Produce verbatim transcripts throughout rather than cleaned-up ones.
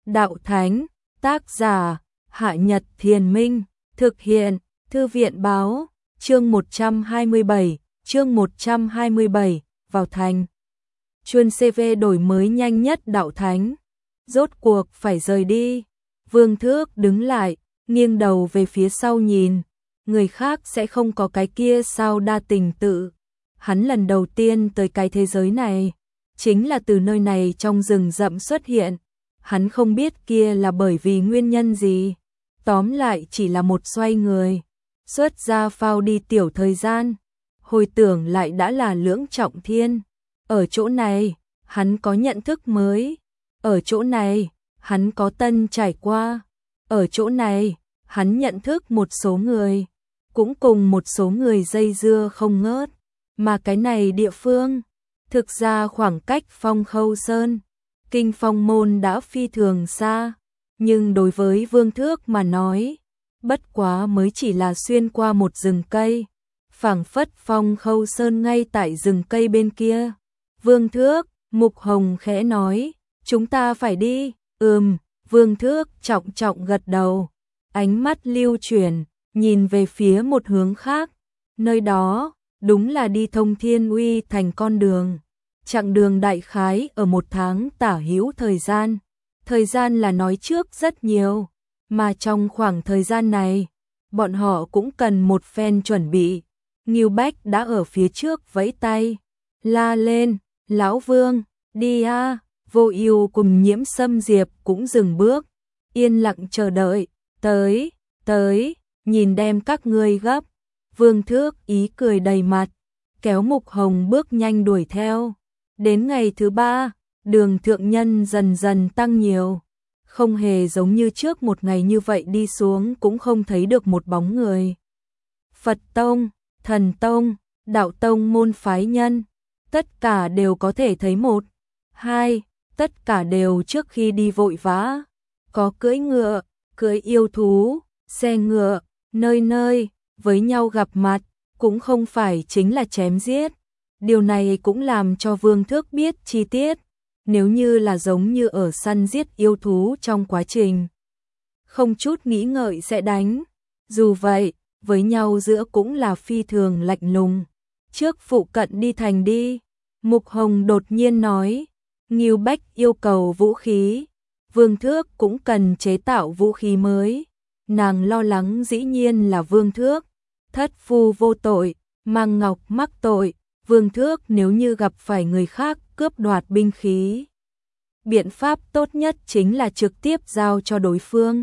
Đạo Thánh, tác giả, Hạ Nhật Thiền Minh, thực hiện, Thư viện Báo, chương một trăm hai mươi bảy, chương một trăm hai mươi bảy, vào thành. Chuân xê vê đổi mới nhanh nhất Đạo Thánh, rốt cuộc phải rời đi. Vương Thước đứng lại, nghiêng đầu về phía sau nhìn, người khác sẽ không có cái kia sao đa tình tự. Hắn lần đầu tiên tới cái thế giới này, chính là từ nơi này trong rừng rậm xuất hiện. Hắn không biết kia là bởi vì nguyên nhân gì, tóm lại chỉ là một xoay người, xuất ra phao đi tiểu thời gian, hồi tưởng lại đã là lưỡng trọng thiên. Ở chỗ này, hắn có nhận thức mới, ở chỗ này, hắn có tân trải qua, ở chỗ này, hắn nhận thức một số người, cũng cùng một số người dây dưa không ngớt, mà cái này địa phương, thực ra khoảng cách Phong Khâu Sơn, Kinh Phong Môn đã phi thường xa, nhưng đối với Vương Thước mà nói, bất quá mới chỉ là xuyên qua một rừng cây, phảng phất Phong Khâu Sơn ngay tại rừng cây bên kia. Vương Thước, Mục Hồng khẽ nói, chúng ta phải đi. Ừm, Vương Thước trọng trọng gật đầu, ánh mắt lưu chuyển, nhìn về phía một hướng khác, nơi đó, đúng là đi thông Thiên Uy thành con đường. Chặng đường đại khái ở một tháng tả hữu thời gian, thời gian là nói trước rất nhiều, mà trong khoảng thời gian này, bọn họ cũng cần một phen chuẩn bị. Ngưu Bách đã ở phía trước vẫy tay, la lên, Lão Vương, đi a. Vô Ưu cùng Nhiễm Sâm Diệp cũng dừng bước, yên lặng chờ đợi, tới, tới, nhìn đem các ngươi gấp. Vương Thước ý cười đầy mặt, kéo Mục Hồng bước nhanh đuổi theo. Đến ngày thứ ba, đường thượng nhân dần dần tăng nhiều, không hề giống như trước một ngày như vậy đi xuống cũng không thấy được một bóng người. Phật Tông, Thần Tông, Đạo Tông môn phái nhân, tất cả đều có thể thấy một, hai, tất cả đều trước khi đi vội vã, có cưỡi ngựa, cưỡi yêu thú, xe ngựa, nơi nơi, với nhau gặp mặt, cũng không phải chính là chém giết. Điều này cũng làm cho Vương Thước biết chi tiết, nếu như là giống như ở săn giết yêu thú trong quá trình, không chút nghĩ ngợi sẽ đánh. Dù vậy, với nhau giữa cũng là phi thường lạnh lùng. Trước phụ cận đi thành đi, Mục Hồng đột nhiên nói, Ngưu Bách yêu cầu vũ khí, Vương Thước cũng cần chế tạo vũ khí mới. Nàng lo lắng dĩ nhiên là Vương Thước, thất phu vô tội, Mang Ngọc mắc tội. Vương Thước nếu như gặp phải người khác cướp đoạt binh khí, biện pháp tốt nhất chính là trực tiếp giao cho đối phương.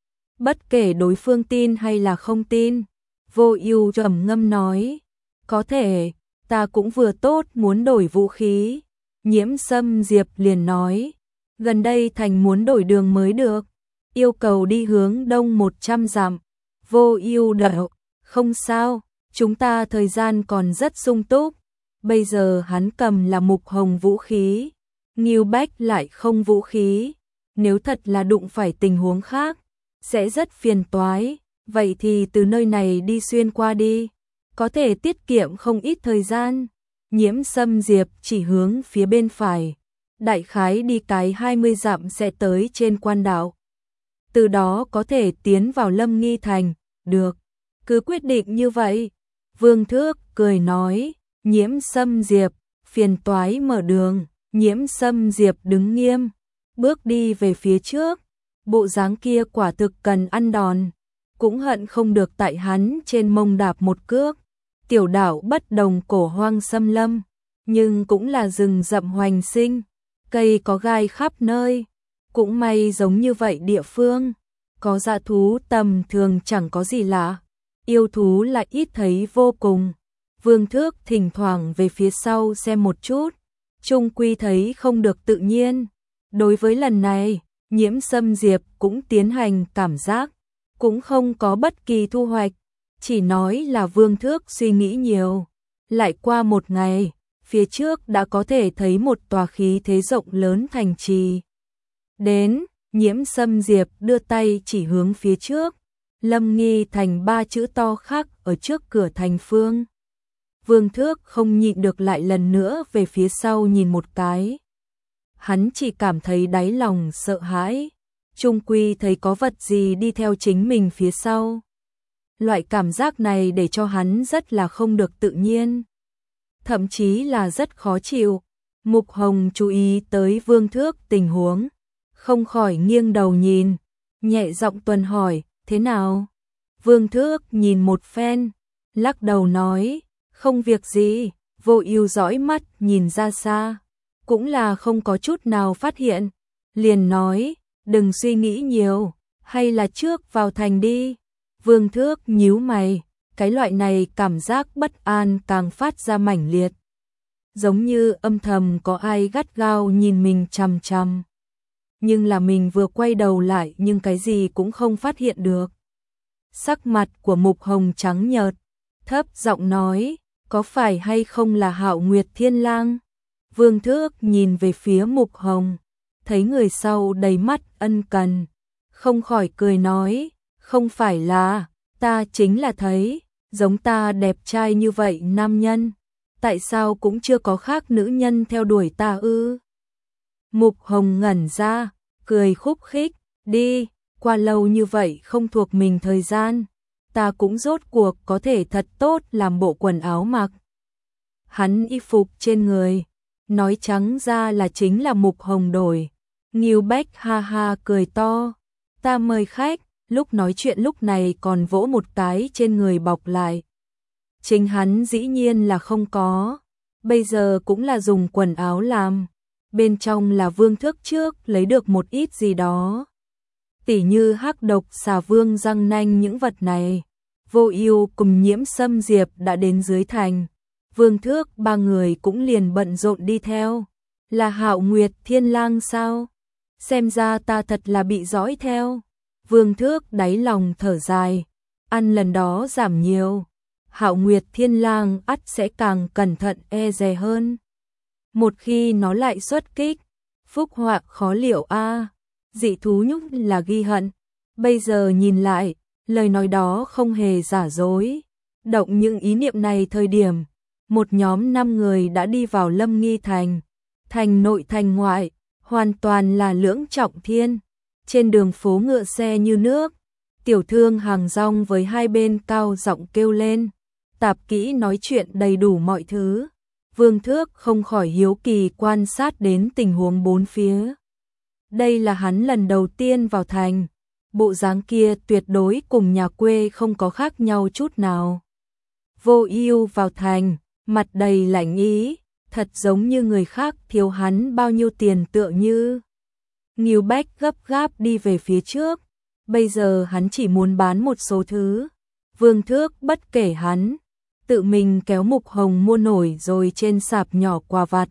Bất kể đối phương tin hay là không tin, Vô Ưu trầm ngâm nói, có thể, ta cũng vừa tốt muốn đổi vũ khí. Nhiễm Sâm Diệp liền nói, gần đây thành muốn đổi đường mới được, yêu cầu đi hướng đông một trăm dặm. Vô Ưu đợi, không sao, chúng ta thời gian còn rất sung túc. Bây giờ hắn cầm là Mục Hồng vũ khí, Ngưu Bách lại không vũ khí, nếu thật là đụng phải tình huống khác, sẽ rất phiền toái, vậy thì từ nơi này đi xuyên qua đi, có thể tiết kiệm không ít thời gian. Nhiễm Sâm Diệp chỉ hướng phía bên phải, đại khái đi cái hai mươi dặm sẽ tới trên quan đạo. Từ đó có thể tiến vào Lâm Nghi thành, được, cứ quyết định như vậy. Vương Thước cười nói, Nhiễm Sâm Diệp, phiền toái mở đường. Nhiễm Sâm Diệp đứng nghiêm, bước đi về phía trước, bộ dáng kia quả thực cần ăn đòn, cũng hận không được tại hắn trên mông đạp một cước. Tiểu đảo bất đồng cổ hoang xâm lâm, nhưng cũng là rừng rậm hoành sinh, cây có gai khắp nơi, cũng may giống như vậy địa phương, có dã thú tầm thường chẳng có gì lạ, yêu thú lại ít thấy vô cùng. Vương Thước thỉnh thoảng về phía sau xem một chút, chung quy thấy không được tự nhiên. Đối với lần này, Nhiễm Sâm Diệp cũng tiến hành cảm giác, cũng không có bất kỳ thu hoạch, chỉ nói là Vương Thước suy nghĩ nhiều. Lại qua một ngày, phía trước đã có thể thấy một tòa khí thế rộng lớn thành trì. Đến, Nhiễm Sâm Diệp đưa tay chỉ hướng phía trước, Lâm Nghi thành ba chữ to khắc ở trước cửa thành phương. Vương Thước không nhịn được lại lần nữa về phía sau nhìn một cái. Hắn chỉ cảm thấy đáy lòng sợ hãi, chung quy thấy có vật gì đi theo chính mình phía sau. Loại cảm giác này để cho hắn rất là không được tự nhiên, thậm chí là rất khó chịu. Mục Hồng chú ý tới Vương Thước tình huống, không khỏi nghiêng đầu nhìn, nhẹ giọng tuần hỏi, thế nào? Vương Thước nhìn một phen, lắc đầu nói, không việc gì. Vô Ưu dõi mắt nhìn ra xa, cũng là không có chút nào phát hiện, liền nói, đừng suy nghĩ nhiều, hay là trước vào thành đi. Vương Thước nhíu mày, cái loại này cảm giác bất an càng phát ra mãnh liệt, giống như âm thầm có ai gắt gao nhìn mình chằm chằm. Nhưng là mình vừa quay đầu lại nhưng cái gì cũng không phát hiện được. Sắc mặt của Mục Hồng trắng nhợt, thấp giọng nói, có phải hay không là Hạo Nguyệt Thiên Lang? Vương Thước nhìn về phía Mục Hồng, thấy người sau đầy mắt ân cần, không khỏi cười nói, không phải là, ta chính là thấy, giống ta đẹp trai như vậy nam nhân, tại sao cũng chưa có khác nữ nhân theo đuổi ta ư? Mục Hồng ngẩn ra, cười khúc khích, đi, qua lâu như vậy không thuộc mình thời gian, ta cũng rốt cuộc có thể thật tốt làm bộ quần áo mặc. Hắn y phục trên người, nói trắng ra là chính là Mục Hồng đổi. Ngưu Bách ha ha cười to, ta mời khách, lúc nói chuyện lúc này còn vỗ một cái trên người bọc lại. Chính hắn dĩ nhiên là không có, bây giờ cũng là dùng quần áo làm, bên trong là Vương Thước trước lấy được một ít gì đó. Tỉ như hắc độc xà vương răng nanh những vật này. Vô Ưu cùng Nhiễm Sâm Diệp đã đến dưới thành, Vương Thước ba người cũng liền bận rộn đi theo. Là Hạo Nguyệt Thiên Lang sao? Xem ra ta thật là bị dõi theo. Vương Thước đáy lòng thở dài, ăn lần đó giảm nhiều, Hạo Nguyệt Thiên Lang ắt sẽ càng cẩn thận e dè hơn. Một khi nó lại xuất kích, phúc họa khó liệu a. Dị thú nhúc là ghi hận, bây giờ nhìn lại, lời nói đó không hề giả dối. Động những ý niệm này thời điểm, một nhóm năm người đã đi vào Lâm Nghi thành, thành nội thành ngoại, hoàn toàn là lưỡng trọng thiên. Trên đường phố ngựa xe như nước, tiểu thương hàng rong với hai bên cao giọng kêu lên, tạp kỹ nói chuyện đầy đủ mọi thứ. Vương Thước không khỏi hiếu kỳ quan sát đến tình huống bốn phía. Đây là hắn lần đầu tiên vào thành, bộ dáng kia tuyệt đối cùng nhà quê không có khác nhau chút nào. Vô Ưu vào thành, mặt đầy lạnh ý, thật giống như người khác thiếu hắn bao nhiêu tiền tựa như. Ngưu Bách gấp gáp đi về phía trước, bây giờ hắn chỉ muốn bán một số thứ. Vương Thước bất kể hắn, tự mình kéo Mục Hồng mua nổi rồi trên sạp nhỏ quà vặt.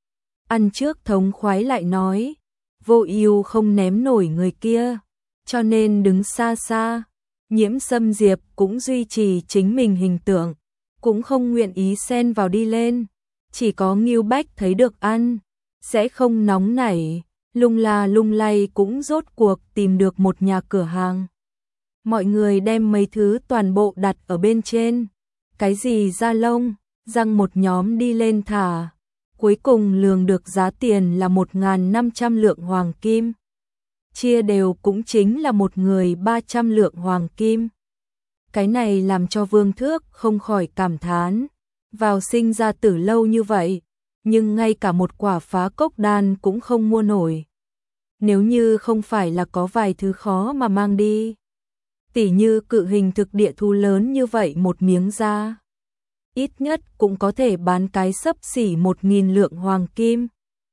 Ăn trước thống khoái lại nói, Vô Ưu không ném nổi người kia, cho nên đứng xa xa. Nhiễm Sâm Diệp cũng duy trì chính mình hình tượng, cũng không nguyện ý xen vào đi lên. Chỉ có Ngưu Bách thấy được ăn, sẽ không nóng nảy, lung la lung lay cũng rốt cuộc tìm được một nhà cửa hàng. Mọi người đem mấy thứ toàn bộ đặt ở bên trên, cái gì da lông, răng một nhóm đi lên thả. Cuối cùng lường được giá tiền là một nghìn năm trăm lượng hoàng kim. Chia đều cũng chính là một người ba trăm lượng hoàng kim. Cái này làm cho Vương Thước không khỏi cảm thán, vào sinh ra tử lâu như vậy, nhưng ngay cả một quả phá cốc đan cũng không mua nổi. Nếu như không phải là có vài thứ khó mà mang đi, tỉ như cự hình thực địa thú lớn như vậy một miếng da, ít nhất cũng có thể bán cái xấp xỉ một nghìn lượng hoàng kim.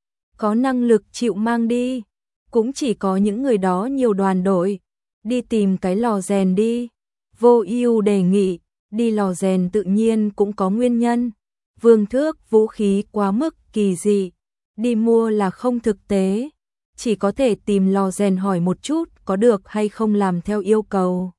Có năng lực chịu mang đi, cũng chỉ có những người đó nhiều đoàn đội, đi tìm cái lò rèn đi. Vô Ưu đề nghị, đi lò rèn tự nhiên cũng có nguyên nhân. Vương Thước vũ khí quá mức kỳ dị, đi mua là không thực tế, chỉ có thể tìm lò rèn hỏi một chút có được hay không làm theo yêu cầu.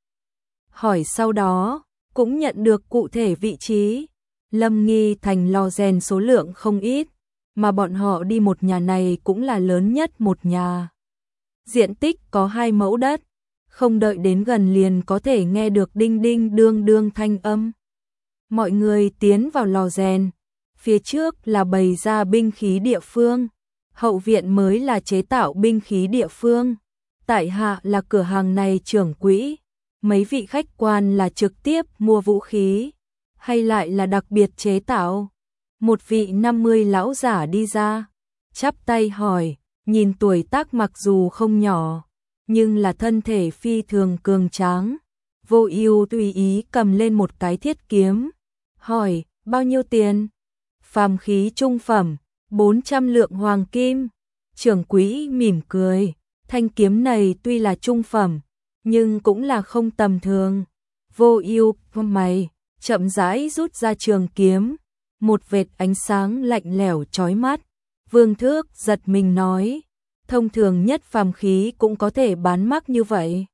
Hỏi sau đó, cũng nhận được cụ thể vị trí. Lâm Nghi thành lò rèn số lượng không ít, mà bọn họ đi một nhà này cũng là lớn nhất một nhà. Diện tích có hai mẫu đất, không đợi đến gần liền có thể nghe được đinh đinh đương đương thanh âm. Mọi người tiến vào lò rèn, phía trước là bày ra binh khí địa phương, hậu viện mới là chế tạo binh khí địa phương. tại hạ là cửa hàng này trưởng quỹ, mấy vị khách quan là trực tiếp mua vũ khí, hay lại là đặc biệt chế tạo? Một vị năm mươi lão giả đi ra, chắp tay hỏi, nhìn tuổi tác mặc dù không nhỏ, nhưng là thân thể phi thường cường tráng. Vô Ưu tùy ý cầm lên một cái thiết kiếm, hỏi, bao nhiêu tiền? Phàm khí trung phẩm, bốn trăm lượng hoàng kim. Trưởng quỹ mỉm cười, thanh kiếm này tuy là trung phẩm, nhưng cũng là không tầm thường. Vô Ưu mày, chậm rãi rút ra trường kiếm, một vệt ánh sáng lạnh lẽo chói mắt. Vương Thước giật mình nói, thông thường nhất phàm khí cũng có thể bán mắc như vậy.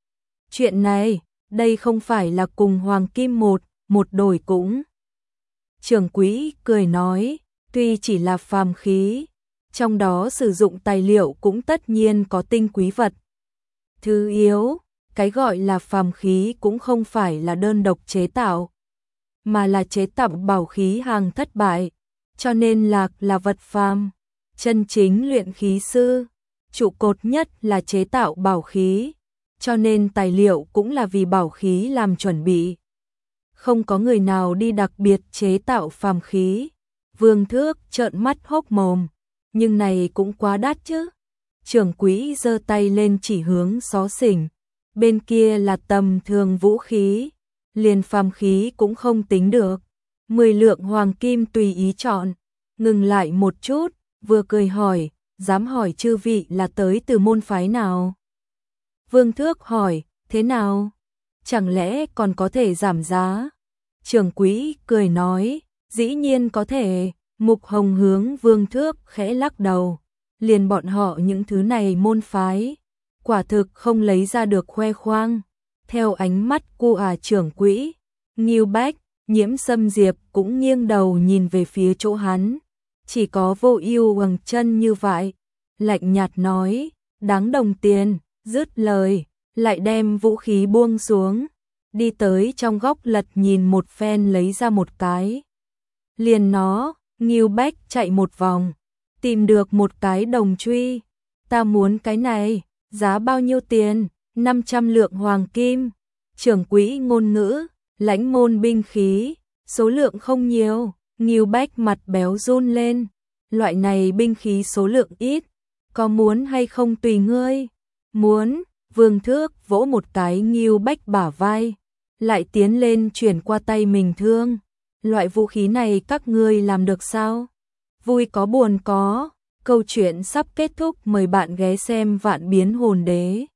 Chuyện này, đây không phải là cùng hoàng kim một, một đổi cũng. Trưởng quỹ cười nói, tuy chỉ là phàm khí, trong đó sử dụng tài liệu cũng tất nhiên có tinh quý vật. Thứ yếu, cái gọi là phàm khí cũng không phải là đơn độc chế tạo, mà là chế tạo bảo khí hàng thất bại, cho nên lạc là vật phàm. Chân chính luyện khí sư, trụ cột nhất là chế tạo bảo khí, cho nên tài liệu cũng là vì bảo khí làm chuẩn bị. Không có người nào đi đặc biệt chế tạo phàm khí. Vương Thước trợn mắt hốc mồm, nhưng này cũng quá đắt chứ. Trưởng quỹ giơ tay lên chỉ hướng xó xỉnh, bên kia là tầm thường vũ khí, liền phàm khí cũng không tính được. Mười lượng hoàng kim tùy ý chọn. Ngừng lại một chút, vừa cười hỏi, dám hỏi chư vị là tới từ môn phái nào? Vương Thước hỏi, thế nào? Chẳng lẽ còn có thể giảm giá? Trưởng quỹ cười nói, dĩ nhiên có thể. Mục Hồng hướng Vương Thước khẽ lắc đầu, liền bọn họ những thứ này môn phái, quả thực không lấy ra được khoe khoang. Theo ánh mắt của à trưởng quỹ, Ngưu Bách, Nhiễm Sâm Diệp cũng nghiêng đầu nhìn về phía chỗ hắn. Chỉ có Vô Ưu quầng chân như vậy, lạnh nhạt nói, đáng đồng tiền. Dứt lời, lại đem vũ khí buông xuống, đi tới trong góc lật nhìn một phen lấy ra một cái. Liền nó, Ngưu Bách chạy một vòng, tìm được một cái đồng truy. Ta muốn cái này, giá bao nhiêu tiền? năm trăm lượng hoàng kim. Trưởng quỹ ngôn ngữ, lãnh môn binh khí, số lượng không nhiều. Ngưu Bách mặt béo run lên, loại này binh khí số lượng ít, có muốn hay không tùy ngươi. Muốn. Vương Thước vỗ một cái Ngưu Bách bả vai, lại tiến lên chuyển qua tay mình thương. Loại vũ khí này các ngươi làm được sao? Vui có buồn có. Câu chuyện sắp kết thúc, mời bạn ghé xem Vạn Biến Hồn Đế.